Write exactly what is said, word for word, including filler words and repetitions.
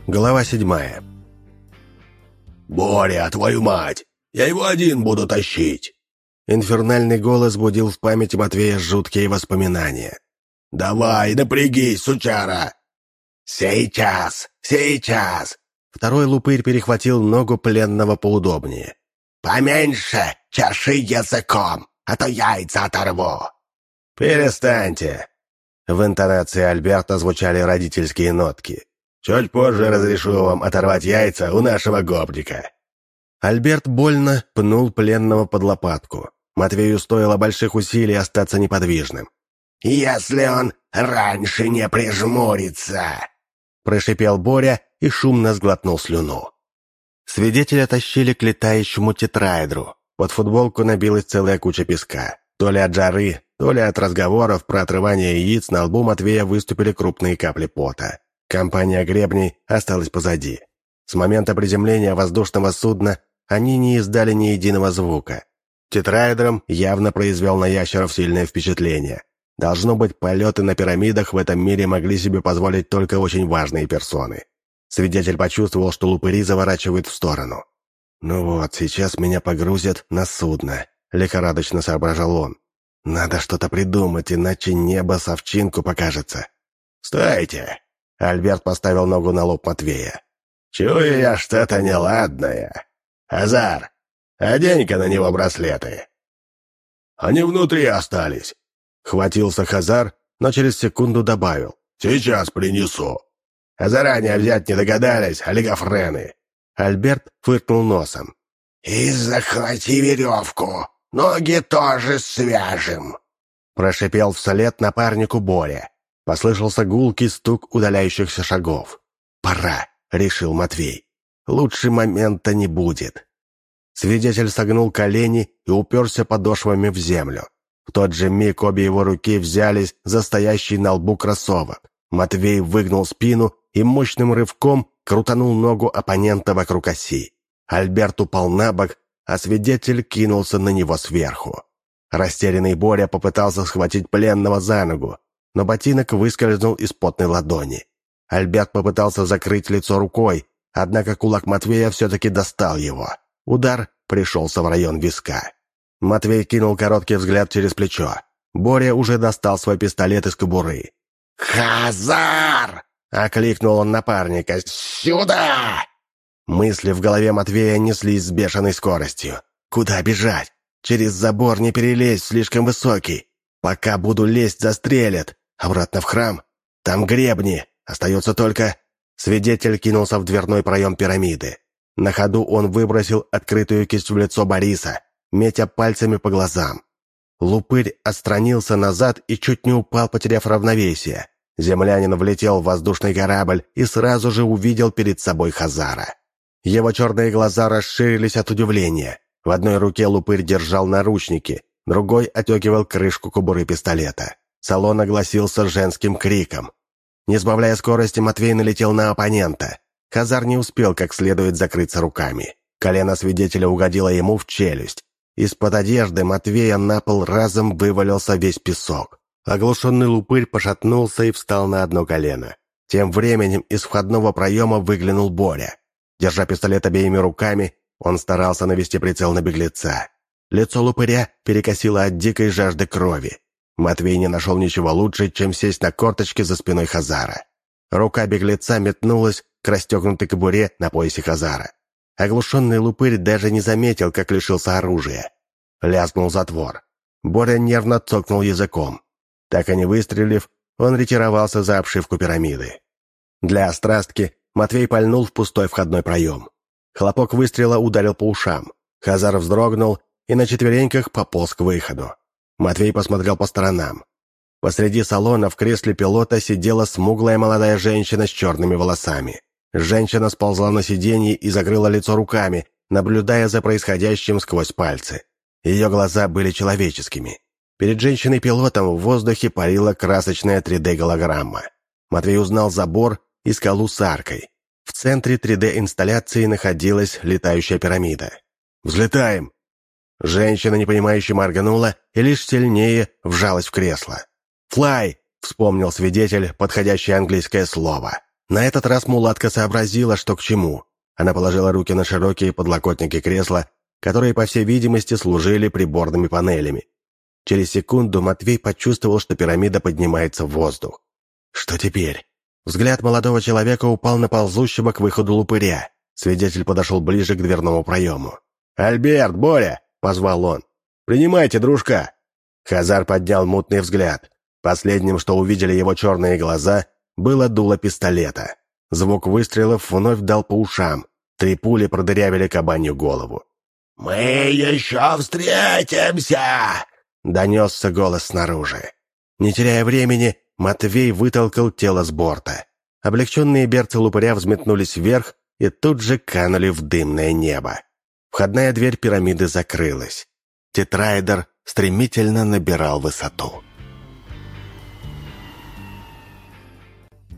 Глава седьмая. «Боря, твою мать! Я его один буду тащить!» Инфернальный голос будил в памяти Матвея жуткие воспоминания. «Давай, напрягись, сучара!» «Сейчас! Сейчас!» Второй лупырь перехватил ногу пленного поудобнее. «Поменьше чеши языком, а то яйца оторву!» «Перестаньте!» В интонации Альберта звучали родительские нотки. «Чуть позже разрешу вам оторвать яйца у нашего гопника». Альберт больно пнул пленного под лопатку. Матвею стоило больших усилий остаться неподвижным. «Если он раньше не прижмурится!» Прошипел Боря и шумно сглотнул слюну. Свидетеля тащили к летающему тетраэдру. Под футболку набилась целая куча песка. То ли от жары, то ли от разговоров про отрывание яиц на лбу Матвея выступили крупные капли пота. Компания гребней осталась позади. С момента приземления воздушного судна они не издали ни единого звука. Тетраэдром явно произвел на ящеров сильное впечатление. Должно быть, полеты на пирамидах в этом мире могли себе позволить только очень важные персоны. Свидетель почувствовал, что лупыри заворачивают в сторону. «Ну вот, сейчас меня погрузят на судно», — лихорадочно соображал он. «Надо что-то придумать, иначе небо совчинку покажется». «Стойте!» — Альберт поставил ногу на лоб Матвея. «Чую я что-то неладное. Азар, одень-ка на него браслеты». «Они внутри остались». Хватился Хазар, но через секунду добавил. «Сейчас принесу». «А заранее взять не догадались, олигофрены». Альберт фыркнул носом. «И захвати веревку, ноги тоже свяжем», — прошипел вслед напарнику Боря. Послышался гулкий стук удаляющихся шагов. «Пора», — решил Матвей. «Лучше момента не будет». Свидетель согнул колени и уперся подошвами в землю. В тот же миг обе его руки взялись за стоящий на лбу кроссовок. Матвей выгнул спину и мощным рывком крутанул ногу оппонента вокруг оси. Альберт упал на бок, а свидетель кинулся на него сверху. Растерянный Боря попытался схватить пленного за ногу, но ботинок выскользнул из потной ладони. Альберт попытался закрыть лицо рукой, однако кулак Матвея все-таки достал его. Удар пришелся в район виска. Матвей кинул короткий взгляд через плечо. Боря уже достал свой пистолет из кобуры. «Хазар!» — окликнул он напарника. «Сюда!» Мысли в голове Матвея неслись с бешеной скоростью. «Куда бежать? Через забор не перелезть, слишком высокий. Пока буду лезть, застрелят. Обратно в храм. Там гребни. Остается только...» Свидетель кинулся в дверной проем пирамиды. На ходу он выбросил открытую кисть в лицо Бориса, метя пальцами по глазам. Лупырь отстранился назад и чуть не упал, потеряв равновесие. Землянин влетел в воздушный корабль и сразу же увидел перед собой Хазара. Его черные глаза расширились от удивления. В одной руке лупырь держал наручники, другой отегивал крышку кобуры пистолета. Салон огласился женским криком. Не сбавляя скорости, Матвей налетел на оппонента. Хазар не успел как следует закрыться руками. Колено свидетеля угодило ему в челюсть. Из-под одежды Матвея на пол разом вывалился весь песок. Оглушенный лупырь пошатнулся и встал на одно колено. Тем временем из входного проема выглянул Боря. Держа пистолет обеими руками, он старался навести прицел на беглеца. Лицо лупыря перекосило от дикой жажды крови. Матвей не нашел ничего лучше, чем сесть на корточки за спиной Хазара. Рука беглеца метнулась к расстегнутой кобуре на поясе Хазара. Оглушенный лупырь даже не заметил, как лишился оружия. Лязгнул затвор. Боря нервно цокнул языком. Так и не выстрелив, он ретировался за обшивку пирамиды. Для острастки Матвей пальнул в пустой входной проем. Хлопок выстрела ударил по ушам. Хазар вздрогнул и на четвереньках пополз к выходу. Матвей посмотрел по сторонам. Посреди салона в кресле пилота сидела смуглая молодая женщина с черными волосами. Женщина сползла на сиденье и закрыла лицо руками, наблюдая за происходящим сквозь пальцы. Ее глаза были человеческими. Перед женщиной-пилотом в воздухе парила красочная три дэ-голограмма. Матвей узнал забор и скалу с аркой. В центре три дэ-инсталляции находилась летающая пирамида. «Взлетаем!» Женщина, непонимающе моргнула и лишь сильнее вжалась в кресло. «Флай!» — вспомнил свидетель подходящее английское слово. На этот раз мулатка сообразила, что к чему. Она положила руки на широкие подлокотники кресла, которые, по всей видимости, служили приборными панелями. Через секунду Матвей почувствовал, что пирамида поднимается в воздух. Что теперь? Взгляд молодого человека упал на ползущего к выходу лупыря. Свидетель подошел ближе к дверному проему. «Альберт, Боря!» — позвал он. «Принимайте, дружка!» Хазар поднял мутный взгляд. Последним, что увидели его черные глаза, было дуло пистолета. Звук выстрелов вновь дал по ушам. Три пули продырявили кабанью голову. «Мы еще встретимся!» — донесся голос снаружи. Не теряя времени, Матвей вытолкал тело с борта. Облегченные берцы лупыря взметнулись вверх и тут же канули в дымное небо. Входная дверь пирамиды закрылась. Тетраэдр стремительно набирал высоту.